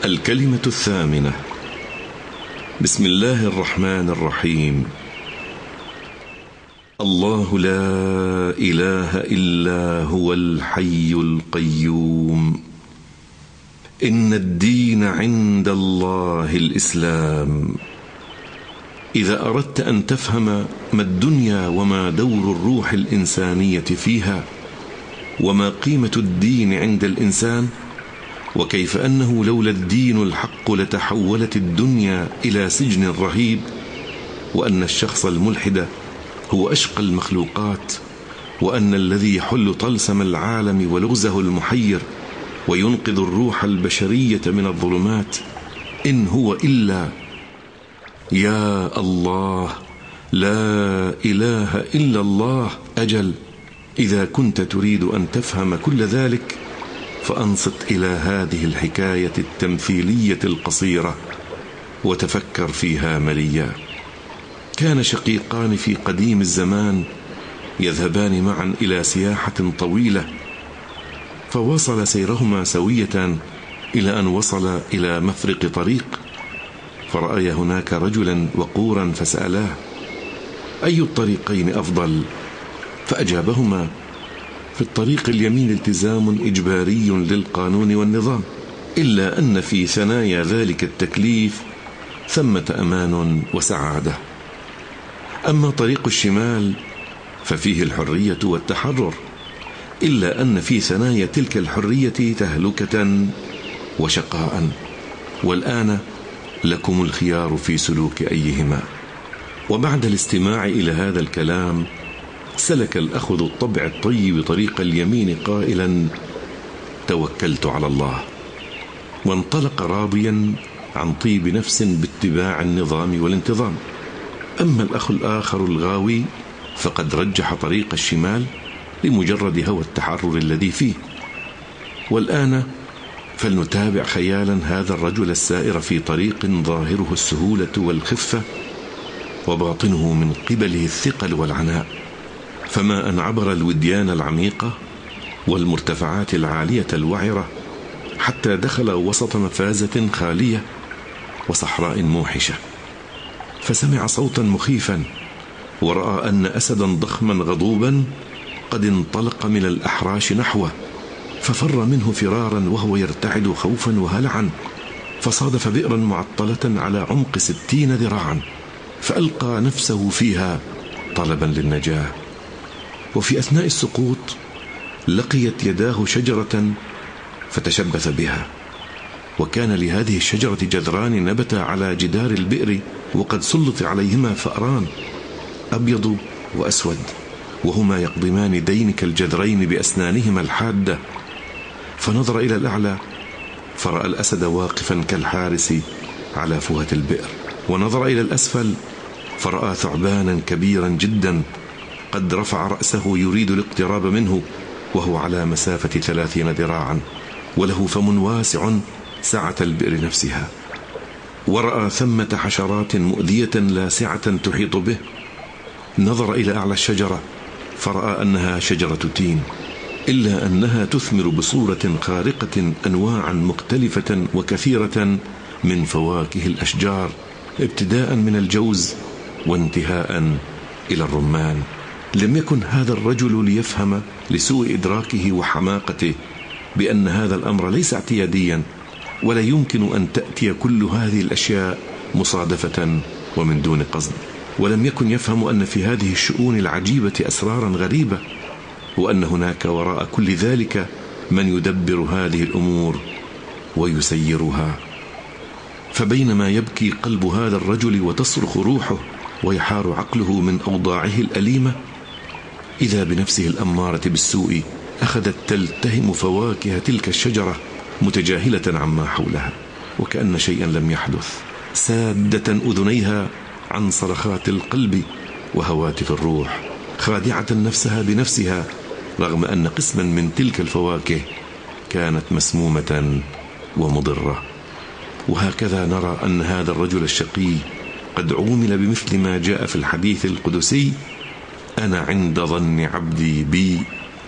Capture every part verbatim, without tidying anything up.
الكلمة الثامنة. بسم الله الرحمن الرحيم. الله لا إله إلا هو الحي القيوم، إن الدين عند الله الإسلام. إذا أردت أن تفهم ما الدنيا وما دور الروح الإنسانية فيها، وما قيمة الدين عند الإنسان، وكيف أنه لولا الدين الحق لتحولت الدنيا إلى سجن رهيب، وأن الشخص الملحد هو أشقى المخلوقات، وأن الذي يحل طلسم العالم ولغزه المحير وينقذ الروح البشرية من الظلمات إن هو إلا يا الله، لا إله إلا الله. أجل، إذا كنت تريد أن تفهم كل ذلك فأنصت إلى هذه الحكاية التمثيلية القصيرة وتفكر فيها مليا. كان شقيقان في قديم الزمان يذهبان معا إلى سياحة طويلة، فوصل سيرهما سوية إلى أن وصل إلى مفرق طريق، فرأي هناك رجلا وقورا فسألاه: أي الطريقين أفضل؟ فأجابهما: في الطريق اليمين التزام إجباري للقانون والنظام، إلا أن في ثنايا ذلك التكليف ثمة أمان وسعادة. أما طريق الشمال ففيه الحرية والتحرر، إلا أن في ثنايا تلك الحرية تهلكة وشقاء، والآن لكم الخيار في سلوك أيهما. وبعد الاستماع إلى هذا الكلام سلك الأخ ذو الطبع الطيب طريق اليمين قائلا: توكلت على الله، وانطلق راضيا عن طيب نفس باتباع النظام والانتظام. أما الأخ الآخر الغاوي فقد رجح طريق الشمال لمجرد هوى التحرر الذي فيه. والآن فلنتابع خيالا هذا الرجل السائر في طريق ظاهره السهولة والخفة، وباطنه من قبله الثقل والعناء. فما أن عبر الوديان العميقة والمرتفعات العالية الوعرة حتى دخل وسط مفازة خالية وصحراء موحشة، فسمع صوتا مخيفا، ورأى أن أسدا ضخما غضوبا قد انطلق من الأحراش نحوه، ففر منه فرارا وهو يرتعد خوفا وهلعا، فصادف بئرا معطلة على عمق ستين ذراعا، فألقى نفسه فيها طلبا للنجاة. وفي أثناء السقوط لقيت يداه شجرة فتشبث بها، وكان لهذه الشجرة جذران نبتا على جدار البئر، وقد سلط عليهما فأران أبيض وأسود، وهما يقضمان دينك الجذرين بأسنانهما الحادة. فنظر إلى الأعلى فرأى الأسد واقفا كالحارس على فوهة البئر، ونظر إلى الأسفل فرأى ثعبانا كبيرا جدا قد رفع رأسه يريد الاقتراب منه، وهو على مسافة ثلاثين ذراعا، وله فم واسع سعة البئر نفسها. ورأى ثمة حشرات مؤذية لاسعة تحيط به. نظر إلى أعلى الشجرة فرأى أنها شجرة تين، إلا أنها تثمر بصورة خارقة أنواعا مختلفة وكثيرة من فواكه الأشجار، ابتداء من الجوز وانتهاء إلى الرمان. لم يكن هذا الرجل ليفهم لسوء إدراكه وحماقته بأن هذا الأمر ليس اعتياديا، ولا يمكن أن تأتي كل هذه الأشياء مصادفة ومن دون قصد. ولم يكن يفهم أن في هذه الشؤون العجيبة أسرارا غريبة، وأن هناك وراء كل ذلك من يدبر هذه الأمور ويسيرها. فبينما يبكي قلب هذا الرجل وتصرخ روحه ويحار عقله من أوضاعه الأليمة، إذا بنفسه الأمارة بالسوء أخذت تلتهم فواكه تلك الشجرة متجاهلة عما حولها، وكأن شيئا لم يحدث، سادة أذنيها عن صرخات القلب وهواتف الروح، خادعة نفسها بنفسها، رغم أن قسما من تلك الفواكه كانت مسمومة ومضرة. وهكذا نرى أن هذا الرجل الشقي قد عومل بمثل ما جاء في الحديث القدسي: أنا عند ظن عبدي بي،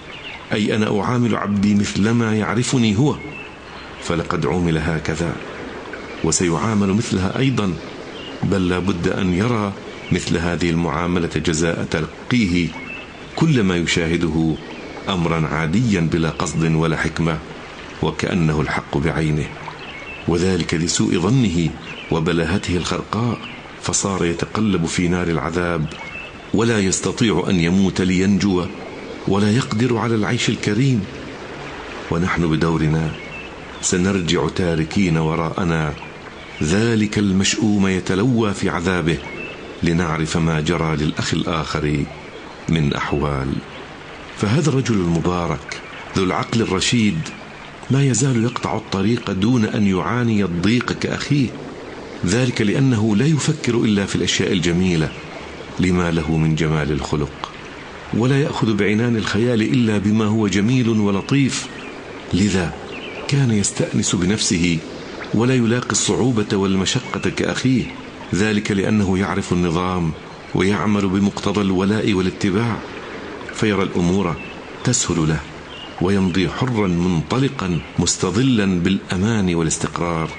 أي أنا أعامل عبدي مثلما يعرفني هو. فلقد عومل هكذا وسيعامل مثلها أيضا، بل لا بد أن يرى مثل هذه المعاملة جزاء تلقيه كل ما يشاهده أمرا عاديا بلا قصد ولا حكمة، وكأنه الحق بعينه، وذلك لسوء ظنه وبلاهته الخرقاء، فصار يتقلب في نار العذاب ولا يستطيع أن يموت لينجو، ولا يقدر على العيش الكريم. ونحن بدورنا سنرجع تاركين وراءنا ذلك المشؤوم يتلوى في عذابه، لنعرف ما جرى للأخ الآخر من أحوال. فهذا الرجل المبارك ذو العقل الرشيد ما يزال يقطع الطريق دون أن يعاني الضيق كأخيه، ذلك لأنه لا يفكر إلا في الأشياء الجميلة لما له من جمال الخلق، ولا يأخذ بعنان الخيال إلا بما هو جميل ولطيف، لذا كان يستأنس بنفسه ولا يلاقي الصعوبة والمشقة كأخيه، ذلك لأنه يعرف النظام ويعمل بمقتضى الولاء والاتباع، فيرى الأمور تسهل له ويمضي حرا منطلقا مستظلا بالأمان والاستقرار.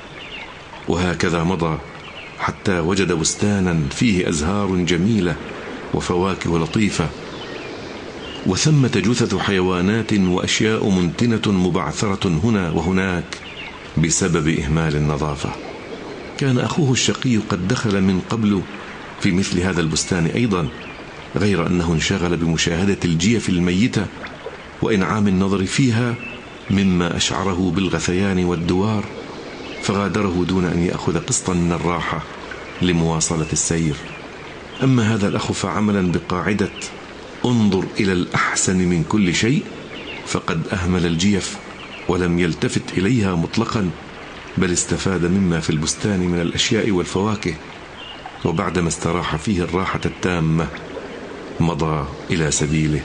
وهكذا مضى حتى وجد بستانا فيه أزهار جميلة وفواكه لطيفة، وثمة جثث حيوانات وأشياء منتنة مبعثرة هنا وهناك بسبب إهمال النظافة. كان أخوه الشقي قد دخل من قبل في مثل هذا البستان أيضا، غير أنه انشغل بمشاهدة الجيف الميتة وإنعام النظر فيها مما أشعره بالغثيان والدوار، فغادره دون أن يأخذ قسطا من الراحة لمواصلة السير. أما هذا الأخ فعملا بقاعدة انظر إلى الأحسن من كل شيء، فقد أهمل الجيف ولم يلتفت إليها مطلقا، بل استفاد مما في البستان من الأشياء والفواكه، وبعدما استراح فيه الراحة التامة مضى إلى سبيله،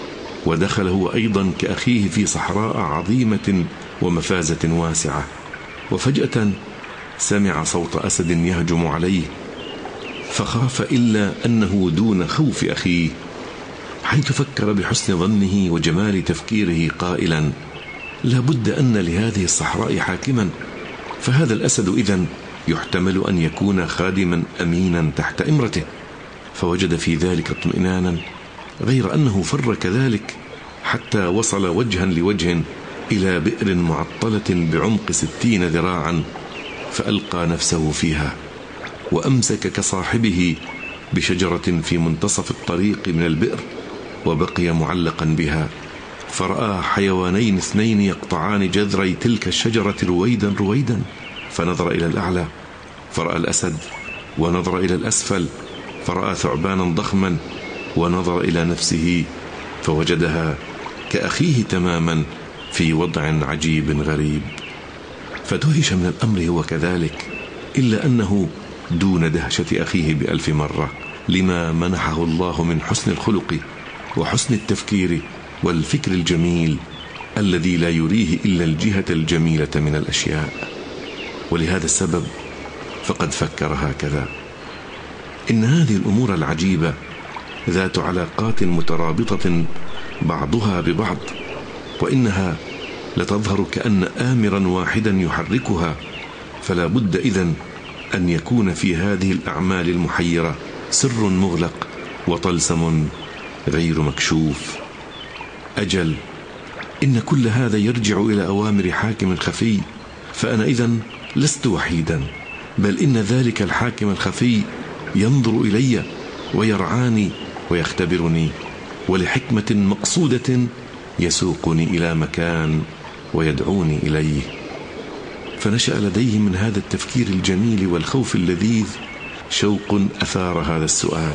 ودخل هو أيضا كأخيه في صحراء عظيمة ومفازة واسعة، وفجأة سمع صوت أسد يهجم عليه، فخاف إلا أنه دون خوف أخيه، حيث فكر بحسن ظنه وجمال تفكيره قائلا لا بد أن لهذه الصحراء حاكما، فهذا الأسد إذن يحتمل أن يكون خادما أمينا تحت إمرته. فوجد في ذلك اطمئنانا، غير أنه فر كذلك حتى وصل وجها لوجه إلى بئر معطلة بعمق ستين ذراعا، فألقى نفسه فيها وأمسك كصاحبه بشجرة في منتصف الطريق من البئر، وبقي معلقا بها، فرأى حيوانين اثنين يقطعان جذري تلك الشجرة رويدا رويدا، فنظر إلى الأعلى فرأى الأسد، ونظر إلى الأسفل فرأى ثعبانا ضخما، ونظر إلى نفسه فوجدها كأخيه تماما في وضع عجيب غريب، فدهش من الأمر هو كذلك، إلا أنه دون دهشة أخيه بألف مرة، لما منحه الله من حسن الخلق وحسن التفكير والفكر الجميل الذي لا يريه إلا الجهة الجميلة من الأشياء. ولهذا السبب فقد فكر هكذا: إن هذه الأمور العجيبة ذات علاقات مترابطة بعضها ببعض، وإنها لتظهر كأن آمرا واحدا يحركها، فلا بد إذن أن يكون في هذه الأعمال المحيرة سر مغلق وطلسم غير مكشوف. أجل إن كل هذا يرجع إلى أوامر حاكم خفي، فأنا إذن لست وحيدا، بل إن ذلك الحاكم الخفي ينظر إلي ويرعاني ويختبرني، ولحكمة مقصودة يسوقني إلى مكان ويدعوني إليه. فنشأ لديه من هذا التفكير الجميل والخوف اللذيذ شوق أثار هذا السؤال: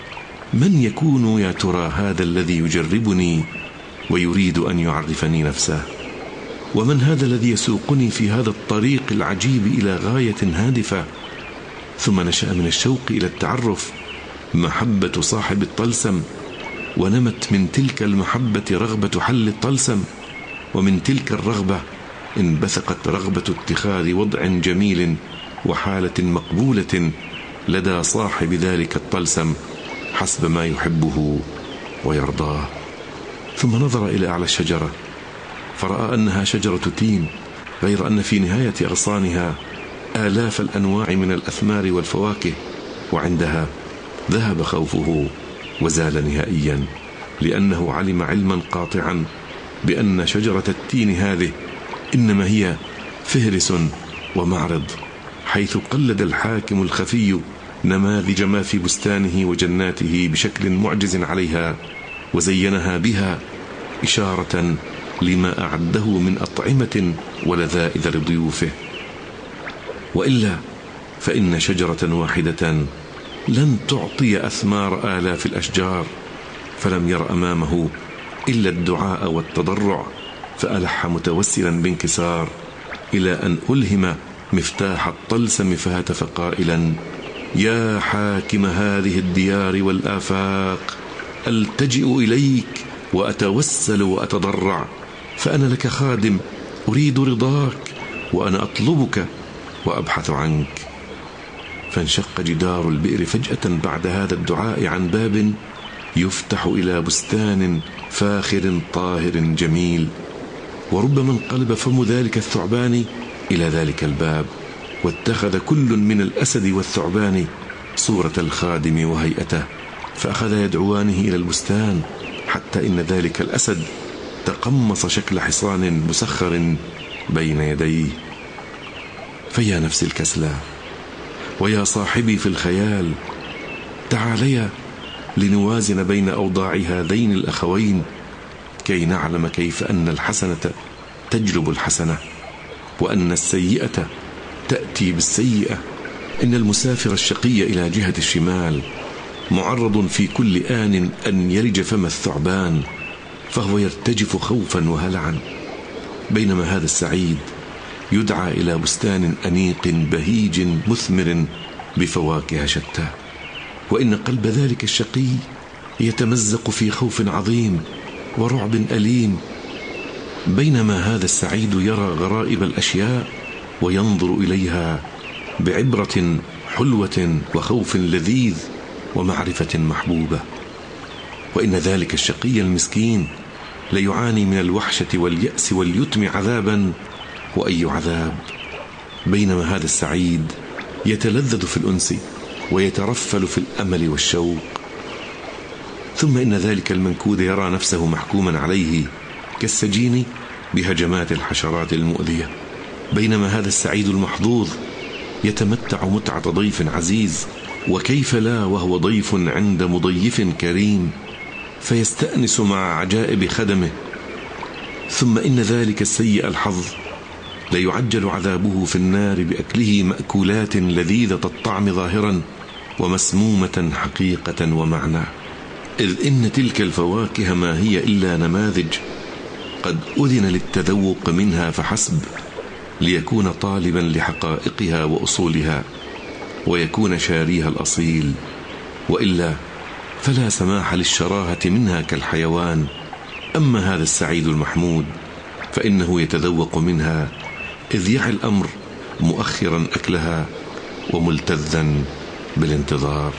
من يكون يا ترى هذا الذي يجربني ويريد أن يعرفني نفسه؟ ومن هذا الذي يسوقني في هذا الطريق العجيب إلى غاية هادفة؟ ثم نشأ من الشوق إلى التعرف محبة صاحب الطلسم، ونمت من تلك المحبة رغبة حل الطلسم، ومن تلك الرغبة انبثقت رغبة اتخاذ وضع جميل وحالة مقبولة لدى صاحب ذلك الطلسم حسب ما يحبه ويرضاه. ثم نظر إلى أعلى الشجرة فرأى أنها شجرة تين، غير أن في نهاية أغصانها آلاف الأنواع من الأثمار والفواكه، وعندها ذهب خوفه وزال نهائيا، لأنه علم علما قاطعا بأن شجرة التين هذه إنما هي فهرس ومعرض، حيث قلد الحاكم الخفي نماذج ما في بستانه وجناته بشكل معجز عليها، وزينها بها إشارة لما أعده من أطعمة ولذائذ لضيوفه. وإلا فإن شجرة واحدة لن تعطي أثمار آلاف الأشجار، فلم ير أمامه إلا الدعاء والتضرع، فألح متوسلا بانكسار إلى أن ألهم مفتاح الطلسم فهتف قائلا: يا حاكم هذه الديار والآفاق، ألتجئ إليك وأتوسل وأتضرع، فأنا لك خادم أريد رضاك، وأنا أطلبك وأبحث عنك. فانشق جدار البئر فجأة بعد هذا الدعاء عن باب يفتح إلى بستان فاخر طاهر جميل، وربما انقلب فم ذلك الثعبان إلى ذلك الباب، واتخذ كل من الأسد والثعبان صورة الخادم وهيئته، فأخذ يدعوانه إلى البستان، حتى إن ذلك الأسد تقمص شكل حصان مسخر بين يديه. فيا نفس الكسلى ويا صاحبي في الخيال، تعاليا لنوازن بين أوضاع هذين الأخوين، كي نعلم كيف أن الحسنة تجلب الحسنة، وأن السيئة تأتي بالسيئة. إن المسافر الشقي إلى جهة الشمال معرض في كل آن أن يلج فم الثعبان، فهو يرتجف خوفا وهلعا، بينما هذا السعيد يدعى إلى بستان أنيق بهيج مثمر بفواكه شتى. وإن قلب ذلك الشقي يتمزق في خوف عظيم ورعب أليم، بينما هذا السعيد يرى غرائب الأشياء وينظر إليها بعبرة حلوة وخوف لذيذ ومعرفة محبوبة. وإن ذلك الشقي المسكين ليعاني من الوحشة واليأس واليتم عذابا، وأي عذاب، بينما هذا السعيد يتلذذ في الأنس ويترفل في الأمل والشوق. ثم إن ذلك المنكود يرى نفسه محكوما عليه كالسجين بهجمات الحشرات المؤذية، بينما هذا السعيد المحظوظ يتمتع متعة ضيف عزيز، وكيف لا وهو ضيف عند مضيف كريم، فيستأنس مع عجائب خدمه. ثم إن ذلك السيء الحظ ليعجل عذابه في النار بأكله مأكولات لذيذة الطعم ظاهرا ومسمومة حقيقة ومعنى، إذ إن تلك الفواكه ما هي إلا نماذج قد أذن للتذوق منها فحسب، ليكون طالبا لحقائقها وأصولها، ويكون شاريها الأصيل، وإلا فلا سماح للشراهة منها كالحيوان. أما هذا السعيد المحمود فإنه يتذوق منها، إذ يعي الأمر مؤخرا أكلها وملتذا بالانتظار.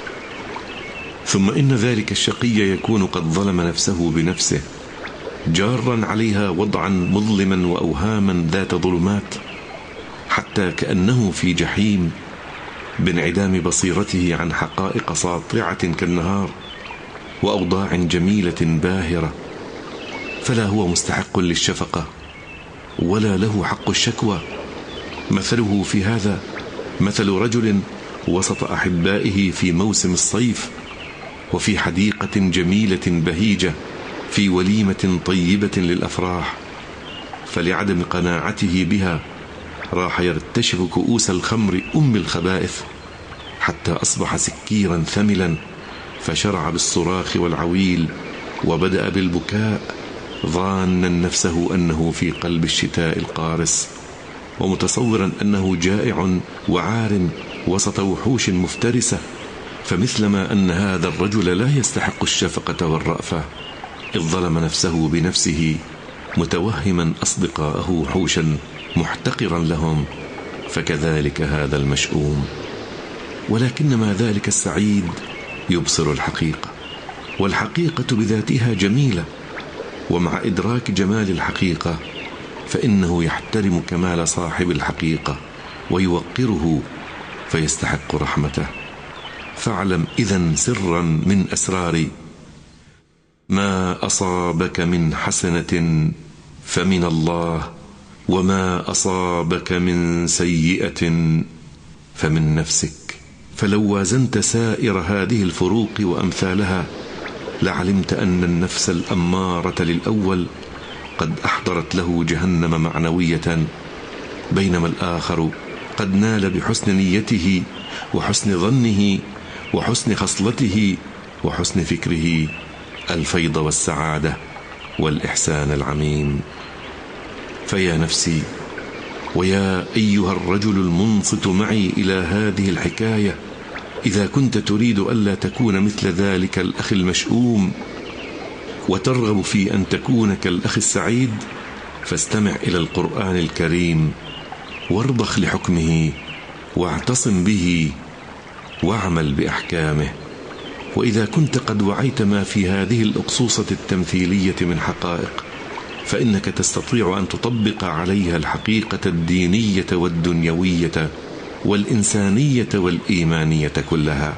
ثم إن ذلك الشقي يكون قد ظلم نفسه بنفسه، جارا عليها وضعا مظلما وأوهاما ذات ظلمات، حتى كأنه في جحيم بانعدام بصيرته عن حقائق ساطعة كالنهار وأوضاع جميلة باهرة، فلا هو مستحق للشفقة ولا له حق الشكوى. مثله في هذا مثل رجل وسط أحبائه في موسم الصيف، وفي حديقة جميلة بهيجة، في وليمة طيبة للأفراح، فلعدم قناعته بها راح يرتشف كؤوس الخمر أم الخبائث، حتى أصبح سكيرا ثملا، فشرع بالصراخ والعويل وبدأ بالبكاء، ظانا نفسه أنه في قلب الشتاء القارس، ومتصورا أنه جائع وعار وسط وحوش مفترسة. فمثلما أن هذا الرجل لا يستحق الشفقة والرأفة، إذ ظلم نفسه بنفسه متوهما أصدقاءه وحوشا محتقرا لهم، فكذلك هذا المشؤوم. ولكنما ذلك السعيد يبصر الحقيقة، والحقيقة بذاتها جميلة، ومع إدراك جمال الحقيقة فإنه يحترم كمال صاحب الحقيقة ويوقره فيستحق رحمته. فاعلم إذن سرا من أسراري: ما أصابك من حسنة فمن الله، وما أصابك من سيئة فمن نفسك. فلو وازنت سائر هذه الفروق وأمثالها لعلمت أن النفس الأمارة للأول قد أحضرت له جهنم معنوية، بينما الآخر قد نال بحسن نيته وحسن ظنه وحسن خصلته وحسن فكره الفيض والسعادة والإحسان العميم. فيا نفسي، ويا أيها الرجل المنصت معي إلى هذه الحكاية، إذا كنت تريد ألا تكون مثل ذلك الأخ المشؤوم وترغب في أن تكون كالأخ السعيد، فاستمع إلى القرآن الكريم وارضخ لحكمه واعتصم به واعمل بأحكامه. وإذا كنت قد وعيت ما في هذه الأقصوصة التمثيلية من حقائق، فإنك تستطيع أن تطبق عليها الحقيقة الدينية والدنيوية والإنسانية والإيمانية كلها.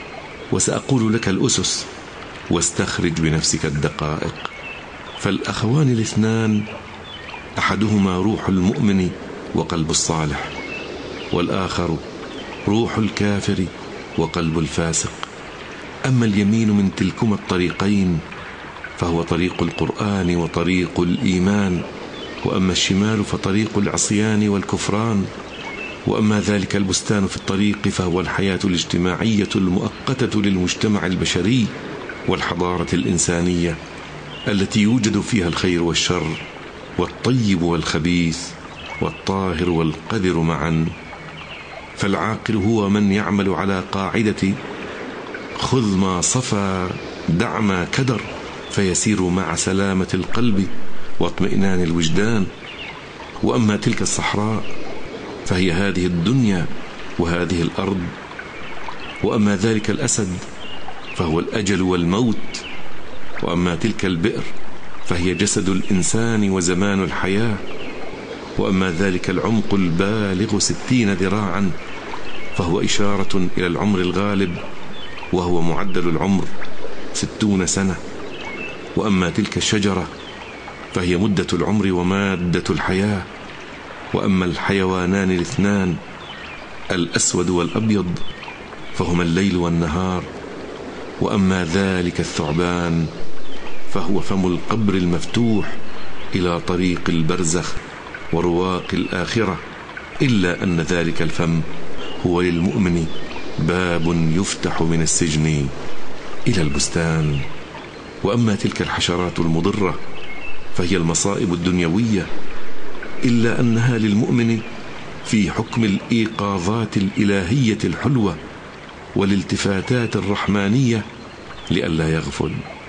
وسأقول لك الأسس واستخرج بنفسك الدقائق. فالأخوان الاثنان أحدهما روح المؤمن وقلب الصالح، والآخر روح الكافر وقلب الفاسق. أما اليمين من تلكما الطريقين فهو طريق القرآن وطريق الإيمان، وأما الشمال فطريق العصيان والكفران. وأما ذلك البستان في الطريق فهو الحياة الاجتماعية المؤقتة للمجتمع البشري والحضارة الإنسانية التي يوجد فيها الخير والشر والطيب والخبيث والطاهر والقذر معا. فالعاقل هو من يعمل على قاعدة خذ ما صفى دع ما كدر، فيسير مع سلامة القلب واطمئنان الوجدان. وأما تلك الصحراء فهي هذه الدنيا وهذه الأرض. وأما ذلك الأسد فهو الأجل والموت. وأما تلك البئر فهي جسد الإنسان وزمان الحياة. وأما ذلك العمق البالغ ستين ذراعا فهو إشارة إلى العمر الغالب، وهو معدل العمر ستون سنة. وأما تلك الشجرة فهي مدة العمر ومادة الحياة. وأما الحيوانان الاثنان الأسود والأبيض فهما الليل والنهار. وأما ذلك الثعبان فهو فم القبر المفتوح إلى طريق البرزخ ورواق الآخرة، إلا أن ذلك الفم هو للمؤمن باب يفتح من السجن إلى البستان. وأما تلك الحشرات المضرة فهي المصائب الدنيوية، إلا أنها للمؤمن في حكم الإيقاظات الإلهية الحلوة والالتفاتات الرحمانية لئلا يغفل.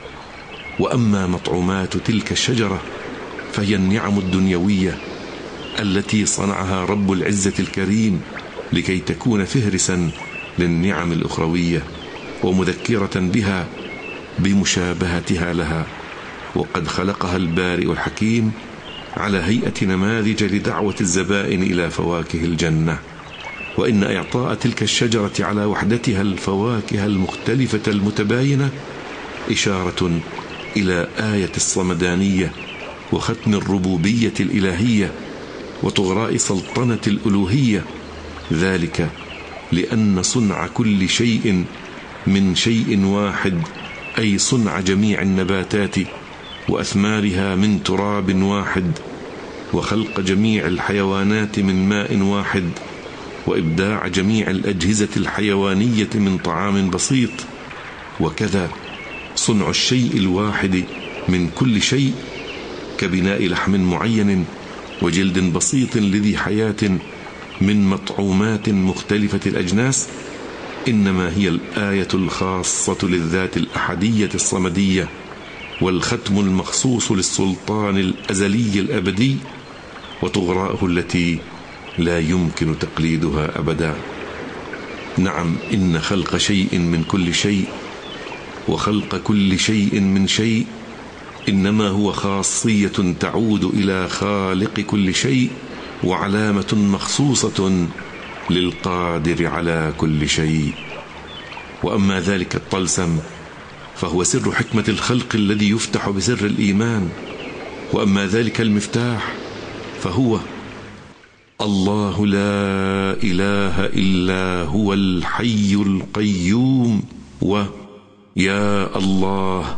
وأما مطعومات تلك الشجرة فهي النعم الدنيوية التي صنعها رب العزة الكريم لكي تكون فهرسا للنعم الأخروية ومذكرة بها بمشابهتها لها. وقد خلقها البارئ الحكيم على هيئة نماذج لدعوة الزبائن إلى فواكه الجنة. وإن إعطاء تلك الشجرة على وحدتها الفواكه المختلفة المتباينة إشارة إلى آية الصمدانية وختم الربوبية الإلهية وطغراء سلطنة الألوهية. ذلك لأن صنع كل شيء من شيء واحد، أي صنع جميع النباتات وأثمارها من تراب واحد، وخلق جميع الحيوانات من ماء واحد، وإبداع جميع الأجهزة الحيوانية من طعام بسيط. وكذا صنع الشيء الواحد من كل شيء كبناء لحم معين وجلد بسيط لذي حياة من مطعومات مختلفة الأجناس، إنما هي الآية الخاصة للذات الأحدية الصمدية والختم المخصوص للسلطان الأزلي الأبدي وطغراءه التي لا يمكن تقليدها أبدا. نعم، إن خلق شيء من كل شيء وخلق كل شيء من شيء إنما هو خاصية تعود إلى خالق كل شيء، وعلامة مخصوصة للقادر على كل شيء. وأما ذلك الطلسم فهو سر حكمة الخلق الذي يفتح بسر الإيمان. وأما ذلك المفتاح فهو الله لا إله إلا هو الحي القيوم، ويا الله،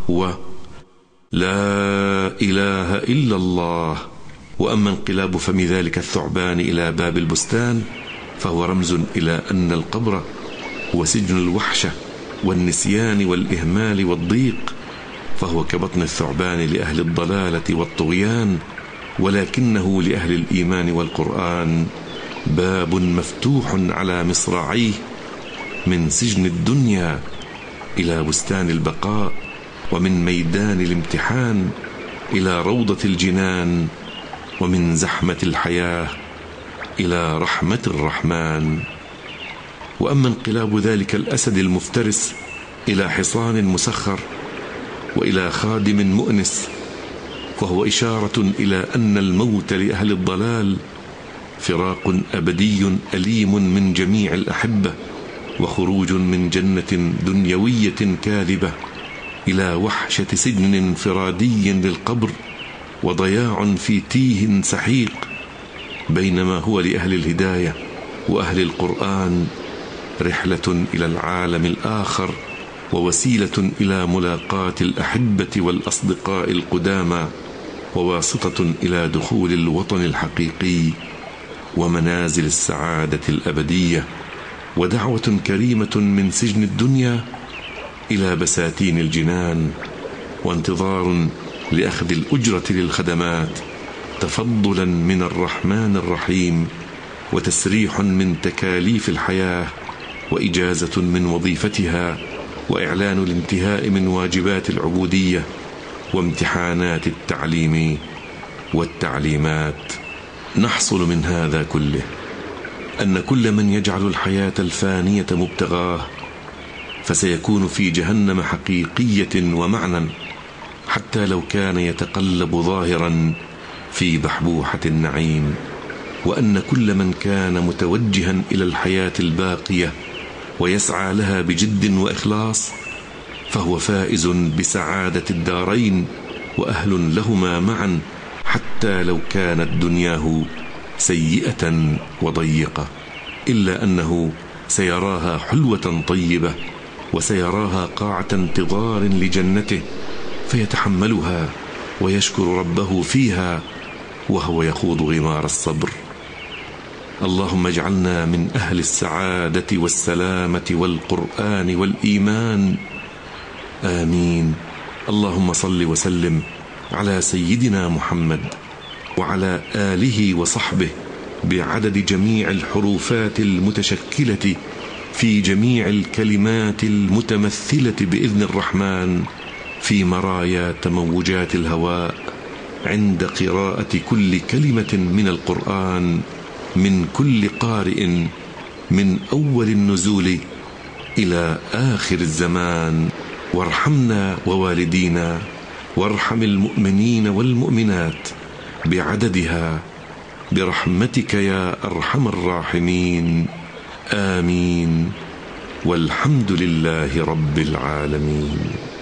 ولا إله إلا الله. وأما انقلاب فم ذلك الثعبان إلى باب البستان فهو رمز إلى أن القبر هو سجن الوحشة والنسيان والإهمال والضيق، فهو كبطن الثعبان لأهل الضلالة والطغيان، ولكنه لأهل الإيمان والقرآن باب مفتوح على مصراعيه من سجن الدنيا إلى بستان البقاء، ومن ميدان الامتحان إلى روضة الجنان، ومن زحمة الحياة إلى رحمة الرحمن. وأما انقلاب ذلك الأسد المفترس إلى حصان مسخر وإلى خادم مؤنس فهو إشارة إلى أن الموت لأهل الضلال فراق أبدي أليم من جميع الأحبة، وخروج من جنة دنيوية كاذبة إلى وحشة سجن انفرادي للقبر، وضياع في تيه سحيق، بينما هو لأهل الهداية وأهل القرآن رحلة إلى العالم الآخر، ووسيلة إلى ملاقاة الأحبة والأصدقاء القدامى، وواسطة إلى دخول الوطن الحقيقي ومنازل السعادة الأبدية، ودعوة كريمة من سجن الدنيا إلى بساتين الجنان، وانتظار لأخذ الأجرة للخدمات تفضلا من الرحمن الرحيم، وتسريح من تكاليف الحياة، وإجازة من وظيفتها، وإعلان الانتهاء من واجبات العبودية، وامتحانات التعليم والتعليمات. نحصل من هذا كله أن كل من يجعل الحياة الفانية مبتغاه فسيكون في جهنم حقيقية ومعنى، حتى لو كان يتقلب ظاهرا في بحبوحة النعيم. وأن كل من كان متوجها إلى الحياة الباقية ويسعى لها بجد وإخلاص فهو فائز بسعادة الدارين وأهل لهما معا، حتى لو كانت دنياه سيئة وضيقة، إلا أنه سيراها حلوة طيبة، وسيراها قاعة انتظار لجنته، فيتحملها ويشكر ربه فيها وهو يخوض غمار الصبر. اللهم اجعلنا من أهل السعادة والسلامة والقرآن والإيمان، آمين. اللهم صل وسلم على سيدنا محمد وعلى آله وصحبه بعدد جميع الحروفات المتشكلة في جميع الكلمات المتمثلة بإذن الرحمن في مرايا تموجات الهواء عند قراءة كل كلمة من القرآن من كل قارئ، من أول النزول إلى آخر الزمان. وارحمنا ووالدينا، وارحم المؤمنين والمؤمنات بعددها برحمتك يا أرحم الراحمين، آمين. والحمد لله رب العالمين.